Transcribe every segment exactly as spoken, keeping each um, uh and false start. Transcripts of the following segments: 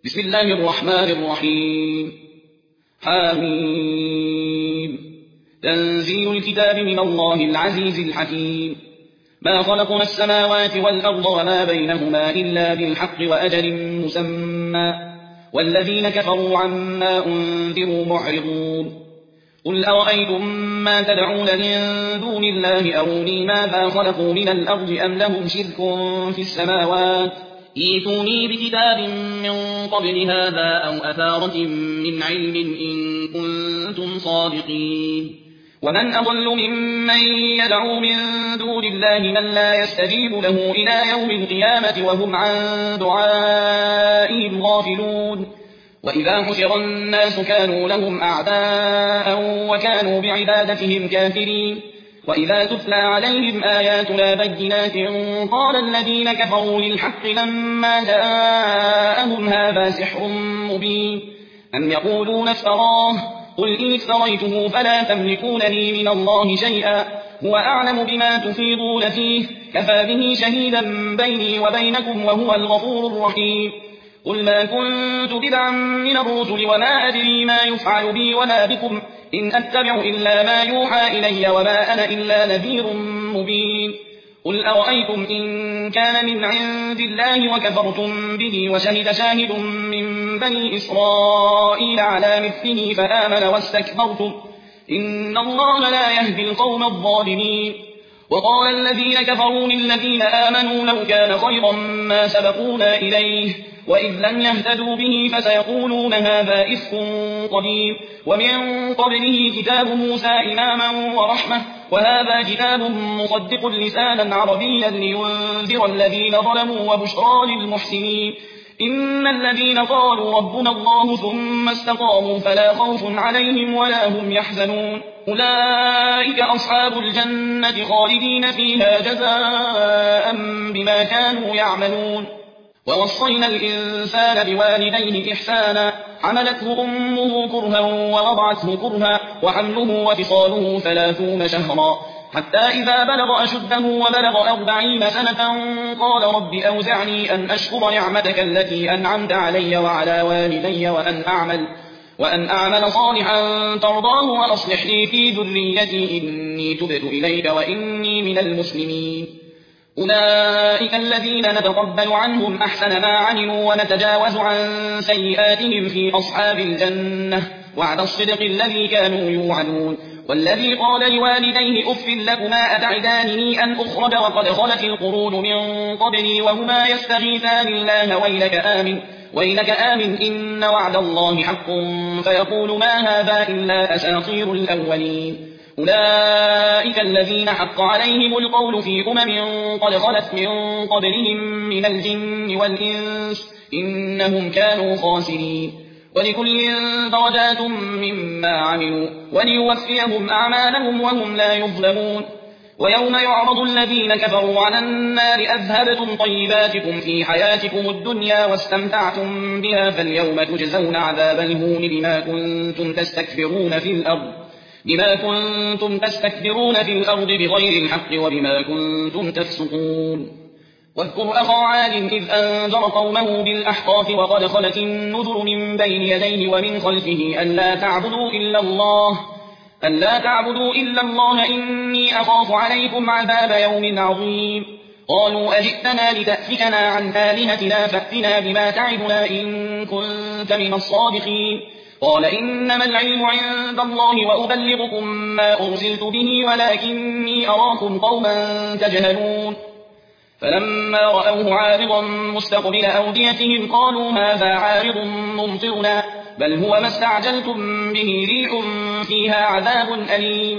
بسم الله الرحمن الرحيم حميم تنزيل الكتاب من الله العزيز الحكيم ما خلقنا السماوات والأرض وما بينهما إلا بالحق وأجل مسمى والذين كفروا عما أنذروا معرضون قل أرأيتم ما تدعون من دون الله أروني ماذا خلقوا من الأرض أم لهم شرك في السماوات ائتوني بكتاب من قبل هذا أو أثارة من علم إن كنتم صادقين ومن أضل ممن يدعو من دون الله من لا يستجيب له إلى يوم القيامة وهم عن دعائهم غافلون وإذا حشر الناس كانوا لهم أعداء وكانوا بعبادتهم كافرين وإذا تتلى عليهم آياتنا بينات قال الذين كفروا للحق لما جاءهم هذا سحر مبين أم يقولون افتراه قل إن افتريته فلا تملكون لي من الله شيئا هو أعلم بما تفيضون فيه كفى به شهيدا بيني وبينكم وهو الغفور الرحيم قل ما كنت بدعا من الرسل وما أدري ما يفعل بي ولا بكم إن أتبع إلا ما يوحى إلي وما أنا إلا نذير مبين قل أرأيتم إن كان من عند الله وكفرتم به وشهد شاهد من بني إسرائيل على مثله فآمن واستكبرتم إن الله لا يهدي القوم الظالمين وقال الذين كفروا للذين آمنوا لو كان خيرا ما سبقونا إليه وإذ لم يهتدوا به فسيقولون هذا إفك قديم ومن قبله كتاب موسى إماما ورحمة وهذا كتاب مصدق لسانا عربيا لينذر الذين ظلموا وبشرى للمحسنين إن الذين قالوا ربنا الله ثم استقاموا فلا خوف عليهم ولا هم يحزنون أولئك أصحاب الجنة خالدين فيها جزاء بما كانوا يعملون ووصينا الإنسان بوالديه إحسانا حملته أمه كرها ووضعته كرها وحمله وفصاله ثلاثون شهرا حتى إذا بلغ أشده وبلغ أربعين سنة قال رب أوزعني أن أشكر نعمتك التي أنعمت علي وعلى والدي وأن أعمل, وأن أعمل صالحا ترضاه وأصلح لي في ذريتي إني تبت إليك وإني من المسلمين أولئك الذين نتقبل عنهم أحسن ما عملوا ونتجاوز عن سيئاتهم في أصحاب الجنة وعد الصدق الذي كانوا يوعدون والذي قال لوالديه أف لكما أتعدانني أن أخرج وقد خلت القرون من قبلي وهما يستغيثان الله ويلك آمن, ويلك آمن إن وعد الله حق فيقول ما هذا إلا أساطير الأولين أولئك الذين حق عليهم القول في أمم قد خلت من قبلهم من الجن والإنس إنهم كانوا خاسرين ولكل درجات مما عملوا وليوفيهم أعمالهم وهم لا يظلمون ويوم يعرض الذين كفروا على النار أذهبتم طيباتكم في حياتكم الدنيا واستمتعتم بها فاليوم تجزون عذاب الهون بما كنتم تستكبرون في الأرض بما كنتم تستكبرون في الأرض بغير الحق وبما كنتم تفسقون واذكر أخا عاد إذ أنذر قومه بالأحقاف وقد خلت النذر من بين يديه ومن خلفه ألا تعبدوا إلا الله ألا تعبدوا إلا الله إني أخاف عليكم عذاب يوم عظيم قالوا أجئتنا لتأفكنا عن آلهتنا فأتنا بما تعدنا إن كنت من الصادقين قال إنما العلم عند الله وأبلغكم ما أرسلت به ولكني أراكم قوما تجهلون فلما رأوه عارضا مستقبل أوديتهم قالوا هذا عارض ممطرنا بل هو ما استعجلتم به ريح فيها عذاب أليم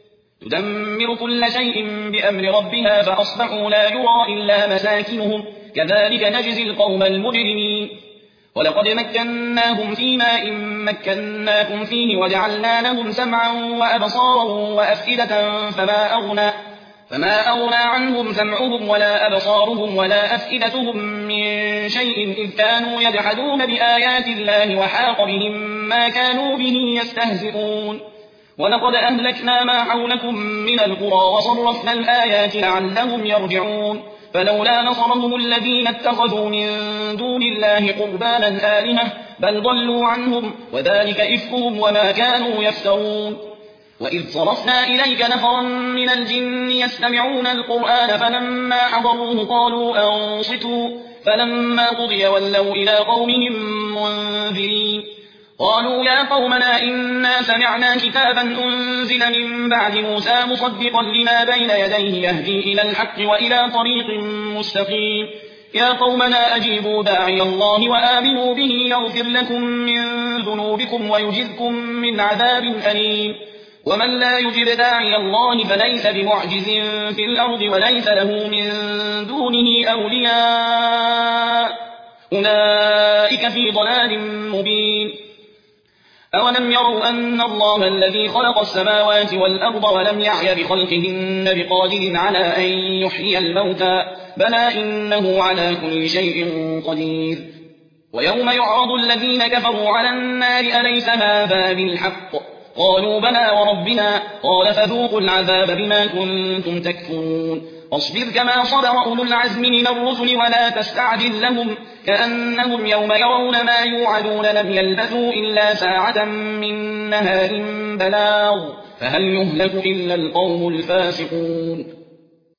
تدمر كل شيء بأمر ربها فأصبحوا لا يرى إلا مساكنهم كذلك نجزي القوم المجرمين ولقد مكناهم في ماء مكناكم فيه وجعلنا لهم سمعا وأبصارا وأفئدة فما أغنى, فما أغنى عنهم سمعهم ولا أبصارهم ولا أفئدتهم من شيء إذ كانوا يجحدون بآيات الله وحاق بهم ما كانوا به يستهزئون ولقد أهلكنا ما حولكم من القرى وصرفنا الآيات لعلهم يرجعون فلولا نصرهم الذين اتخذوا من دون الله قربانا آلهة بل ضلوا عنهم وذلك إفكهم وما كانوا يفترون. وإذ صرفنا إليك نفرا من الجن يستمعون القرآن فلما حضروه قالوا أنصتوا فلما قضي ولوا إلى قومهم منذرين. قالوا يا قومنا إنا سمعنا كتابا أنزل من بعد موسى مصدقا لما بين يديه يهدي إلى الحق وإلى طريق مستقيم. يا قومنا أجيبوا داعي الله وآمنوا به يغفر لكم من ذنوبكم ويجركم من عذاب أليم. ومن لا يجب داعي الله فليس بمعجز في الأرض وليس له من دونه أولياء أولئك في ضلال مبين. أولم يروا أن الله الذي خلق السماوات والأرض ولم يعي بخلقهن بقادر على أن يحيي الموتى بلى إنه على كل شيء قدير. ويوم يعرض الذين كفروا على النار أليس هذا بالحق قالوا بلى وربنا قال فذوقوا العذاب بما كنتم تكفرون. واصبر كما صبر أولو العزم من الرسل ولا تستعجل لهم كأنهم يوم يرون ما يوعدون لم يلبثوا إلا ساعة من نهار بلاغ فهل يهلك إلا القوم الفاسقون.